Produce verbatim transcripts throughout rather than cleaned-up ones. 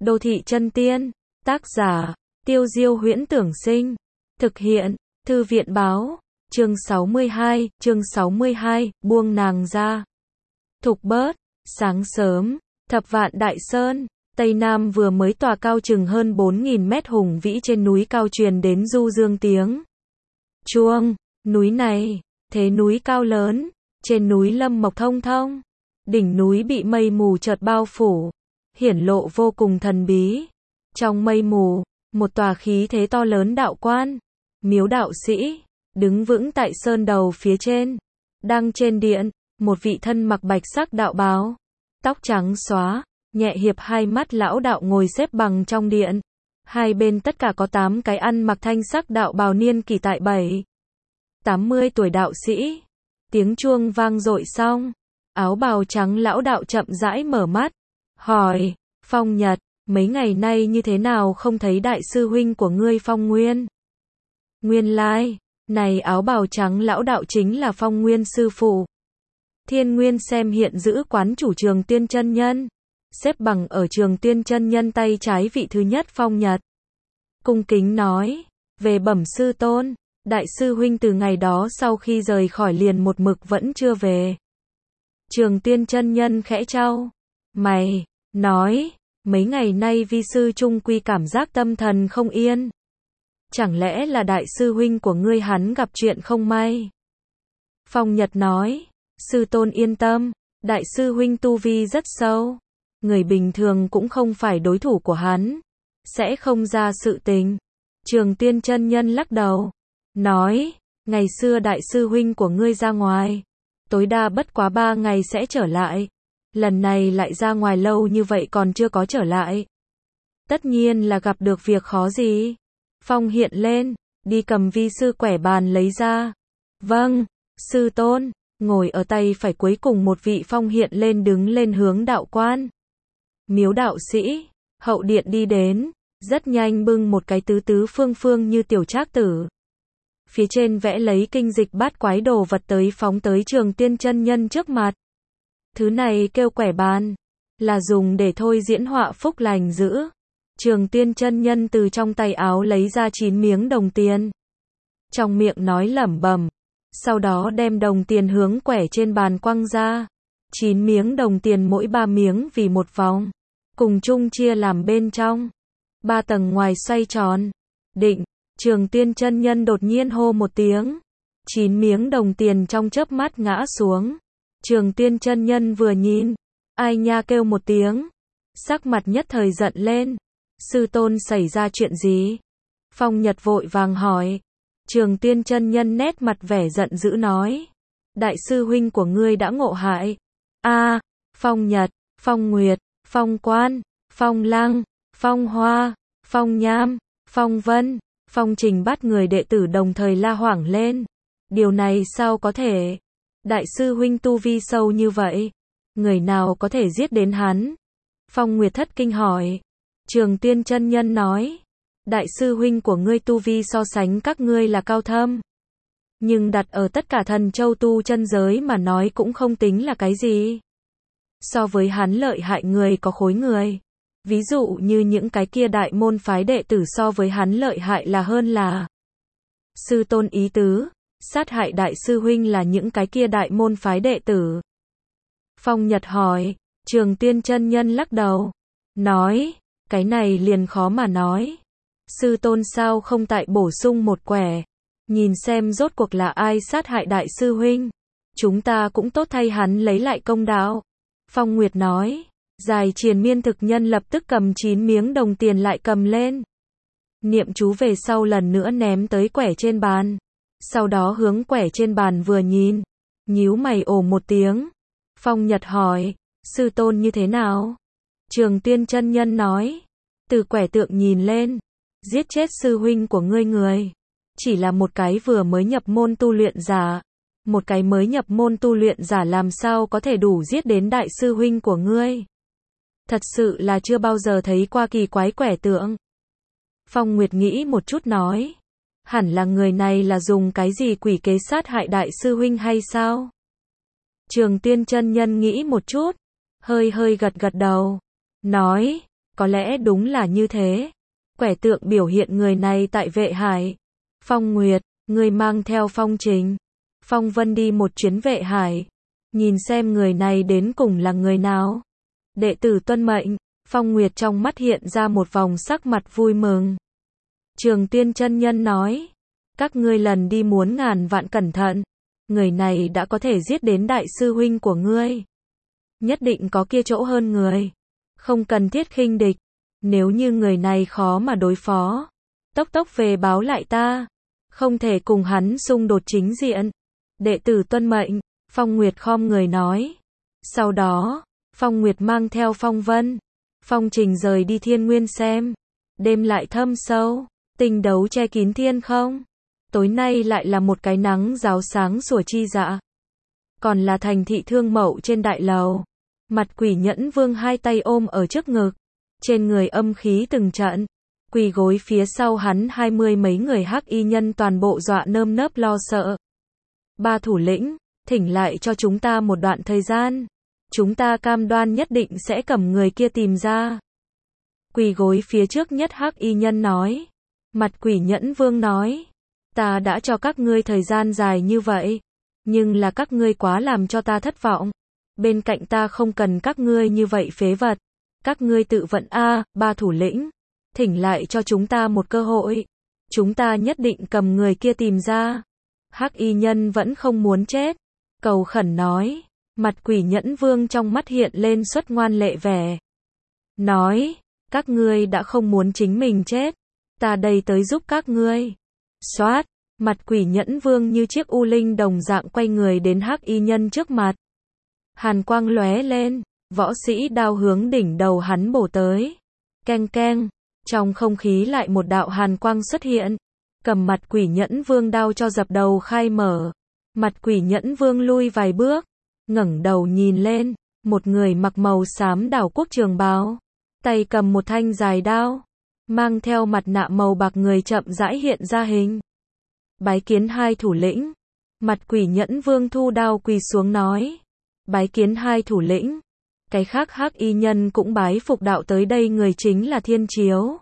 Đô thị chân tiên, tác giả, Tiêu Diêu Huyễn Tưởng Sinh, thực hiện, Thư viện Báo, chương sáu mươi hai, chương sáu mươi hai, buông nàng ra. Thục bớt, sáng sớm, Thập Vạn Đại Sơn, Tây Nam vừa mới tòa cao chừng hơn bốn nghìn mét hùng vĩ trên núi cao truyền đến du dương tiếng chuông. Núi này, thế núi cao lớn, trên núi lâm mộc thông thông, đỉnh núi bị mây mù chợt bao phủ, hiển lộ vô cùng thần bí. Trong mây mù, một tòa khí thế to lớn đạo quan, miếu đạo sĩ, đứng vững tại sơn đầu phía trên. Đang trên điện, một vị thân mặc bạch sắc đạo bào, tóc trắng xóa, nhẹ hiệp hai mắt lão đạo ngồi xếp bằng trong điện. Hai bên tất cả có tám cái ăn mặc thanh sắc đạo bào niên kỷ tại bảy, tám mươi tuổi đạo sĩ. Tiếng chuông vang dội xong, áo bào trắng lão đạo chậm rãi mở mắt, hỏi, Phong Nhật, mấy ngày nay như thế nào không thấy đại sư huynh của ngươi Phong Nguyên? Nguyên lai, này áo bào trắng lão đạo chính là Phong Nguyên sư phụ. Thiên Nguyên xem hiện giữ quán chủ Trường Tiên chân nhân, xếp bằng ở Trường Tiên chân nhân tay trái vị thứ nhất Phong Nhật. Cung kính nói, về bẩm sư tôn, đại sư huynh từ ngày đó sau khi rời khỏi liền một mực vẫn chưa về. Trường Tiên chân nhân khẽ trao mày, nói, mấy ngày nay vi sư trung quy cảm giác tâm thần không yên. Chẳng lẽ là đại sư huynh của ngươi hắn gặp chuyện không may? Phong Nhật nói, sư tôn yên tâm, đại sư huynh tu vi rất sâu, người bình thường cũng không phải đối thủ của hắn, sẽ không ra sự tình. Trường Tiên chân nhân lắc đầu, nói, ngày xưa đại sư huynh của ngươi ra ngoài, tối đa bất quá ba ngày sẽ trở lại. Lần này lại ra ngoài lâu như vậy còn chưa có trở lại. Tất nhiên là gặp được việc khó gì. Phong hiện lên, đi cầm vi sư quẻ bàn lấy ra. Vâng, sư tôn. Ngồi ở tay phải cuối cùng một vị Phong hiện lên đứng lên hướng đạo quan. Miếu đạo sĩ, hậu điện đi đến, rất nhanh bưng một cái tứ tứ phương phương như tiểu trác tử. Phía trên vẽ lấy kinh dịch bát quái đồ vật tới phóng tới Trường Tiên chân nhân trước mặt. Thứ này kêu quẻ bàn, là dùng để thôi diễn họa phúc lành dữ. Trường Tiên chân nhân từ trong tay áo lấy ra chín miếng đồng tiền. Trong miệng nói lẩm bẩm, sau đó đem đồng tiền hướng quẻ trên bàn quăng ra. Chín miếng đồng tiền mỗi ba miếng vì một vòng, cùng chung chia làm bên trong. Ba tầng ngoài xoay tròn. Định, Trường Tiên chân nhân đột nhiên hô một tiếng. Chín miếng đồng tiền trong chớp mắt ngã xuống. Trường Tiên chân nhân vừa nhìn, ai nha kêu một tiếng, sắc mặt nhất thời giận lên. Sư tôn xảy ra chuyện gì? Phong Nhật vội vàng hỏi. Trường Tiên chân nhân nét mặt vẻ giận dữ nói, đại sư huynh của ngươi đã ngộ hại. A, à, Phong Nhật, Phong Nguyệt, Phong Quan, Phong Lăng, Phong Hoa, Phong Nham, Phong Vân, Phong Trình bắt người đệ tử đồng thời la hoảng lên. Điều này sao có thể? Đại sư huynh tu vi sâu như vậy, người nào có thể giết đến hắn? Phong Nguyệt thất kinh hỏi. Trường Tiên chân nhân nói, đại sư huynh của ngươi tu vi so sánh các ngươi là cao thâm, nhưng đặt ở tất cả thần châu tu chân giới mà nói cũng không tính là cái gì. So với hắn lợi hại người có khối người. Ví dụ như những cái kia đại môn phái đệ tử so với hắn lợi hại là hơn là. Sư tôn ý tứ, sát hại đại sư huynh là những cái kia đại môn phái đệ tử. Phong Nhật hỏi. Trường Tiên chân nhân lắc đầu, nói, cái này liền khó mà nói. Sư tôn sao không tại bổ sung một quẻ, nhìn xem rốt cuộc là ai sát hại đại sư huynh, chúng ta cũng tốt thay hắn lấy lại công đạo. Phong Nguyệt nói. Dài triền miên thực nhân lập tức cầm chín miếng đồng tiền lại cầm lên, niệm chú về sau lần nữa ném tới quẻ trên bàn. Sau đó hướng quẻ trên bàn vừa nhìn, nhíu mày ồ một tiếng. Phong Nhật hỏi, sư tôn như thế nào? Trường Tiên chân nhân nói, từ quẻ tượng nhìn lên, giết chết sư huynh của ngươi người, chỉ là một cái vừa mới nhập môn tu luyện giả. Một cái mới nhập môn tu luyện giả làm sao có thể đủ giết đến đại sư huynh của ngươi? Thật sự là chưa bao giờ thấy qua kỳ quái quẻ tượng. Phong Nguyệt nghĩ một chút nói, hẳn là người này là dùng cái gì quỷ kế sát hại đại sư huynh hay sao? Trường Tiên chân nhân nghĩ một chút, hơi hơi gật gật đầu, nói, Có lẽ đúng là như thế. Quẻ tượng biểu hiện người này tại Vệ Hải. Phong Nguyệt, người mang theo Phong Trình, Phong Vân đi một chuyến Vệ Hải. Nhìn xem người này đến cùng là người nào. Đệ tử tuân mệnh. Phong Nguyệt trong mắt hiện ra một vòng sắc mặt vui mừng. Trường Tiên chân nhân nói. Các ngươi lần đi muốn ngàn vạn cẩn thận. Người này đã có thể giết đến đại sư huynh của ngươi. Nhất định có kia chỗ hơn người. Không cần thiết khinh địch. Nếu như người này khó mà đối phó, tốc tốc về báo lại ta. Không thể cùng hắn xung đột chính diện. Đệ tử tuân mệnh. Phong Nguyệt khom người nói. Sau đó, Phong Nguyệt mang theo Phong Vân, Phong Trình rời đi Thiên Nguyên xem. Đêm lại thâm sâu, tinh đấu che kín thiên không. Tối nay lại là một cái nắng ráo sáng sủa chi dạ. Còn là thành thị Thương Mậu trên đại lầu. Mặt Quỷ Nhẫn Vương hai tay ôm ở trước ngực. Trên người âm khí từng trận. Quỳ gối phía sau hắn hai mươi mấy người hắc y nhân toàn bộ dọa nơm nớp lo sợ. Ba thủ lĩnh, thỉnh lại cho chúng ta một đoạn thời gian. Chúng ta cam đoan nhất định sẽ cầm người kia tìm ra. Quỳ gối phía trước nhất hắc y nhân nói. Mặt Quỷ Nhẫn Vương nói. Ta đã cho các ngươi thời gian dài như vậy. Nhưng là các ngươi quá làm cho ta thất vọng. Bên cạnh ta không cần các ngươi như vậy phế vật. Các ngươi tự vận a, ba thủ lĩnh. Thỉnh lại cho chúng ta một cơ hội. Chúng ta nhất định cầm người kia tìm ra. Hắc y nhân vẫn không muốn chết. Cầu khẩn nói. Mặt Quỷ Nhẫn Vương trong mắt hiện lên xuất ngoan lệ vẻ. Nói. Các ngươi đã không muốn chính mình chết. Ta đây tới giúp các ngươi. Xoát. Mặt Quỷ Nhẫn Vương như chiếc u linh đồng dạng quay người đến hắc y nhân trước mặt. Hàn quang lóe lên. Võ sĩ đao hướng đỉnh đầu hắn bổ tới. Keng keng. Trong không khí lại một đạo hàn quang xuất hiện. Cầm Mặt Quỷ Nhẫn Vương đao cho dập đầu khai mở. Mặt Quỷ Nhẫn Vương lui vài bước. Ngẩng đầu nhìn lên. Một người mặc màu xám đảo quốc trường bào. Tay cầm một thanh dài đao. Mang theo mặt nạ màu bạc người chậm rãi hiện ra hình. Bái kiến hai thủ lĩnh. Mặt Quỷ Nhẫn Vương thu đao quỳ xuống nói. Bái kiến hai thủ lĩnh. Cái khác hắc y nhân cũng bái phục đạo tới đây người chính là Thiên Chiếu.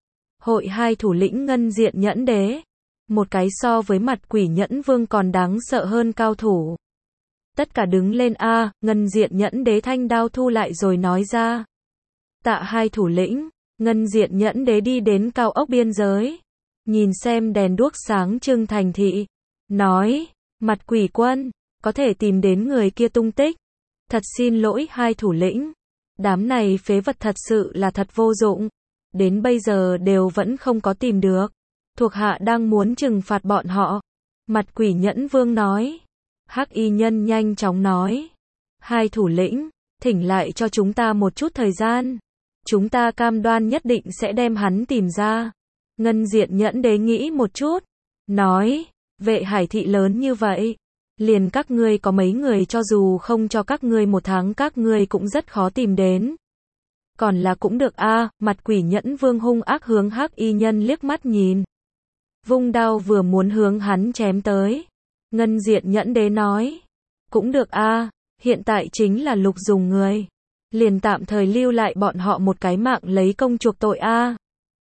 Hội hai thủ lĩnh Ngân Diện Nhẫn Đế. Một cái so với Mặt Quỷ Nhẫn Vương còn đáng sợ hơn cao thủ. Tất cả đứng lên a, Ngân Diện Nhẫn Đế thanh đao thu lại rồi nói ra. Tạ hai thủ lĩnh. Ngân Diện Nhẫn Đế đi đến cao ốc biên giới. Nhìn xem đèn đuốc sáng trưng thành thị. Nói. Mặt Quỷ Quân. Có thể tìm đến người kia tung tích. Thật xin lỗi hai thủ lĩnh. Đám này phế vật thật sự là thật vô dụng. Đến bây giờ đều vẫn không có tìm được. Thuộc hạ đang muốn trừng phạt bọn họ. Mặt Quỷ Nhẫn Vương nói. Hắc y nhân nhanh chóng nói. Hai thủ lĩnh, thỉnh lại cho chúng ta một chút thời gian. Chúng ta cam đoan nhất định sẽ đem hắn tìm ra. Ngân Diện Nhẫn Đế nghĩ một chút. Nói, Vệ Hải thị lớn như vậy. Liền các ngươi có mấy người cho dù không cho các ngươi một tháng các ngươi cũng rất khó tìm đến. Còn là cũng được a. Mặt Quỷ Nhẫn Vương hung ác hướng hắc y nhân liếc mắt nhìn. Vung đao vừa muốn hướng hắn chém tới. Ngân Diện Nhẫn Đế nói. Cũng được a, hiện tại chính là lục dùng người. Liền tạm thời lưu lại bọn họ một cái mạng lấy công chuộc tội a.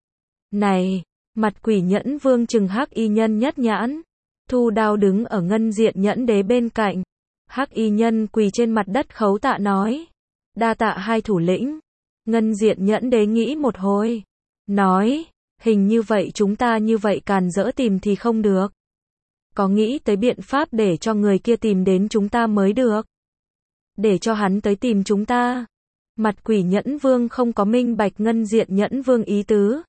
Này, Mặt Quỷ Nhẫn Vương trừng hắc y nhân nhất nhãn. Thu đao đứng ở Ngân Diện Nhẫn Đế bên cạnh. Hắc y nhân quỳ trên mặt đất khấu tạ nói. Đa tạ hai thủ lĩnh. Ngân Diện Nhẫn Đế nghĩ một hồi. Nói, hình như vậy chúng ta như vậy càn rỡ tìm thì không được. Có nghĩ tới biện pháp để cho người kia tìm đến chúng ta mới được. Để cho hắn tới tìm chúng ta. Mặt Quỷ Nhẫn Vương không có minh bạch Ngân Diện Nhẫn Vương ý tứ.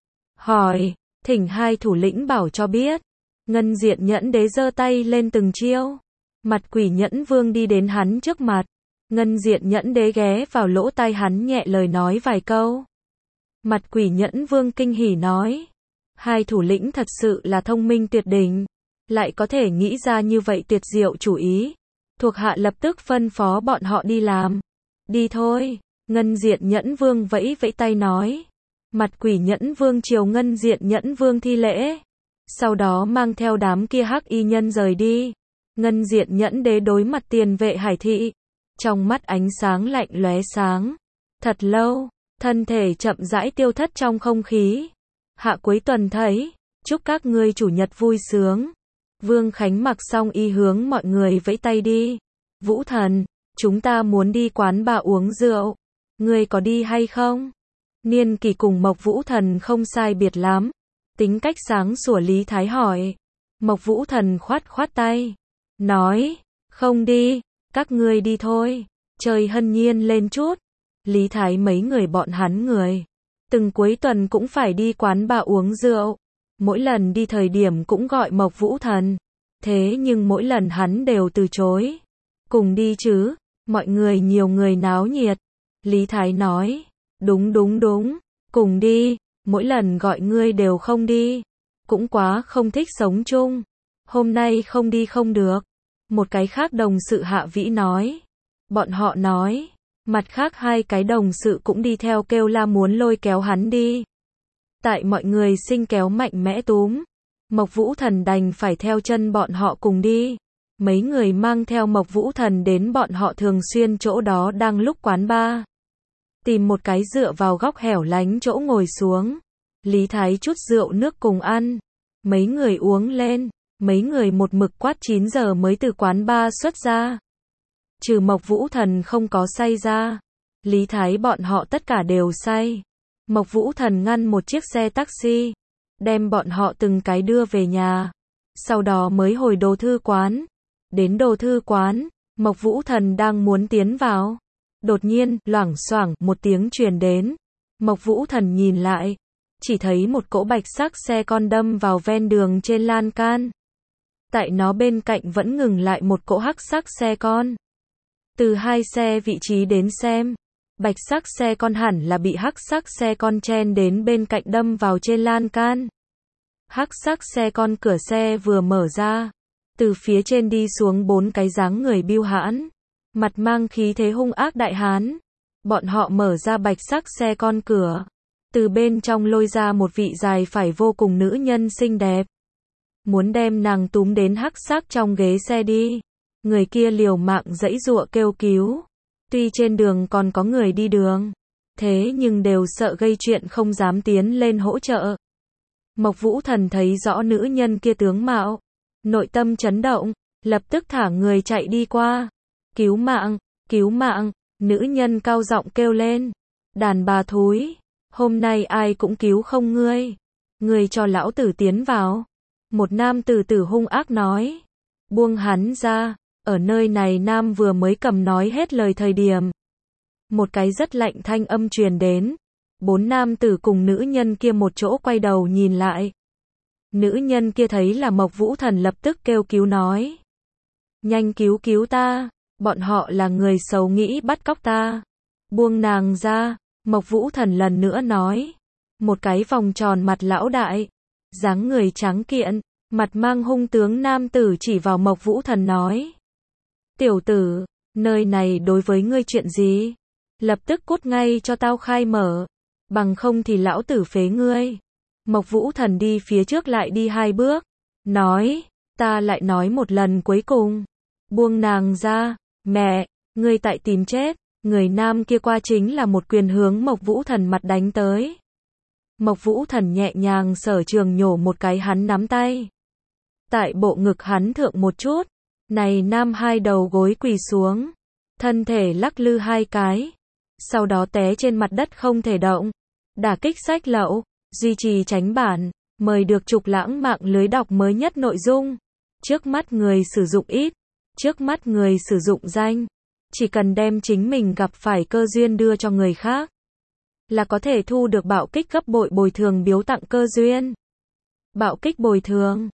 Hỏi, thỉnh hai thủ lĩnh bảo cho biết. Ngân Diện Nhẫn Đế giơ tay lên từng chiêu. Mặt Quỷ Nhẫn Vương đi đến hắn trước mặt. Ngân Diện Nhẫn Đế ghé vào lỗ tai hắn nhẹ lời nói vài câu. Mặt Quỷ Nhẫn Vương kinh hỉ nói. Hai thủ lĩnh thật sự là thông minh tuyệt đỉnh. Lại có thể nghĩ ra như vậy tuyệt diệu chủ ý. Thuộc hạ lập tức phân phó bọn họ đi làm. Đi thôi. Ngân Diện Nhẫn Vương vẫy vẫy tay nói. Mặt Quỷ Nhẫn Vương chiều Ngân Diện Nhẫn Vương thi lễ. Sau đó mang theo đám kia hắc y nhân rời đi. Ngân Diện Nhẫn Đế đối mặt Tiền Vệ Hải thị. Trong mắt ánh sáng lạnh lóe sáng. Thật lâu, thân thể chậm rãi tiêu thất trong không khí. Hạ cuối tuần thấy, chúc các ngươi chủ nhật vui sướng. Vương Khánh mặc xong y hướng mọi người vẫy tay đi. Vũ Thần, chúng ta muốn đi quán bar uống rượu. Ngươi có đi hay không? Niên Kỳ cùng Mộc Vũ Thần không sai biệt lắm. Tính cách sáng sủa Lý Thái hỏi. Mộc Vũ Thần khoát khoát tay. Nói, không đi, các ngươi đi thôi. Trời hân nhiên lên chút. Lý Thái mấy người bọn hắn người. Từng cuối tuần cũng phải đi quán bar uống rượu. Mỗi lần đi thời điểm cũng gọi Mộc Vũ Thần. Thế nhưng mỗi lần hắn đều từ chối. Cùng đi chứ, mọi người nhiều người náo nhiệt. Lý Thái nói, đúng đúng đúng, cùng đi, mỗi lần gọi ngươi đều không đi. Cũng quá không thích sống chung. Hôm nay không đi không được. Một cái khác đồng sự Hạ Vĩ nói. Bọn họ nói, mặt khác hai cái đồng sự cũng đi theo kêu la muốn lôi kéo hắn đi. Tại mọi người sinh kéo mạnh mẽ túm. Mộc Vũ Thần đành phải theo chân bọn họ cùng đi. Mấy người mang theo Mộc Vũ Thần đến bọn họ thường xuyên chỗ đó đang lúc quán bar. Tìm một cái dựa vào góc hẻo lánh chỗ ngồi xuống. Lý Thái chút rượu nước cùng ăn. Mấy người uống lên. Mấy người một mực quát chín giờ mới từ quán bar xuất ra. Trừ Mộc Vũ Thần không có say ra. Lý Thái bọn họ tất cả đều say. Mộc Vũ Thần ngăn một chiếc xe taxi. Đem bọn họ từng cái đưa về nhà. Sau đó mới hồi đồ thư quán. Đến đồ thư quán, Mộc Vũ Thần đang muốn tiến vào. Đột nhiên, loảng xoảng, một tiếng truyền đến. Mộc Vũ Thần nhìn lại. Chỉ thấy một cỗ bạch sắc xe con đâm vào ven đường trên lan can. Tại nó bên cạnh vẫn ngừng lại một cỗ hắc sắc xe con. Từ hai xe vị trí đến xem. Bạch sắc xe con hẳn là bị hắc sắc xe con chen đến bên cạnh đâm vào trên lan can. Hắc sắc xe con cửa xe vừa mở ra. Từ phía trên đi xuống bốn cái dáng người biêu hãn. Mặt mang khí thế hung ác đại hán. Bọn họ mở ra bạch sắc xe con cửa. Từ bên trong lôi ra một vị dài phải vô cùng nữ nhân xinh đẹp. Muốn đem nàng túm đến hắc sắc trong ghế xe đi. Người kia liều mạng giãy giụa kêu cứu. Tuy trên đường còn có người đi đường. Thế nhưng đều sợ gây chuyện không dám tiến lên hỗ trợ. Mộc Vũ Thần thấy rõ nữ nhân kia tướng mạo. Nội tâm chấn động. Lập tức thả người chạy đi qua. Cứu mạng, cứu mạng. Nữ nhân cao giọng kêu lên. Đàn bà thúi. Hôm nay ai cũng cứu không ngươi. Ngươi cho lão tử tiến vào. Một nam tử tử hung ác nói. Buông hắn ra. Ở nơi này nam vừa mới cầm nói hết lời thời điểm. Một cái rất lạnh thanh âm truyền đến. Bốn nam tử cùng nữ nhân kia một chỗ quay đầu nhìn lại. Nữ nhân kia thấy là Mộc Vũ Thần lập tức kêu cứu nói. Nhanh cứu cứu ta. Bọn họ là người xấu nghĩ bắt cóc ta. Buông nàng ra. Mộc Vũ Thần lần nữa nói. Một cái vòng tròn mặt lão đại. Dáng người trắng kiện. Mặt mang hung tướng nam tử chỉ vào Mộc Vũ Thần nói. Tiểu tử, nơi này đối với ngươi chuyện gì? Lập tức cút ngay cho tao khai mở. Bằng không thì lão tử phế ngươi. Mộc Vũ Thần đi phía trước lại đi hai bước. Nói, ta lại nói một lần cuối cùng. Buông nàng ra. Mẹ, ngươi tại tìm chết. Người nam kia qua chính là một quyền hướng Mộc Vũ Thần mặt đánh tới. Mộc Vũ Thần nhẹ nhàng sở trường nhổ một cái hắn nắm tay. Tại bộ ngực hắn thượng một chút. Này nam hai đầu gối quỳ xuống. Thân thể lắc lư hai cái. Sau đó té trên mặt đất không thể động. Đả kích sách lậu. Duy trì tránh bản. Mời được Trục Lãng mạng lưới đọc mới nhất nội dung. Trước mắt người sử dụng ít. Trước mắt người sử dụng danh. Chỉ cần đem chính mình gặp phải cơ duyên đưa cho người khác. Là có thể thu được bạo kích gấp bội bồi thường biếu tặng cơ duyên. Bạo kích bồi thường.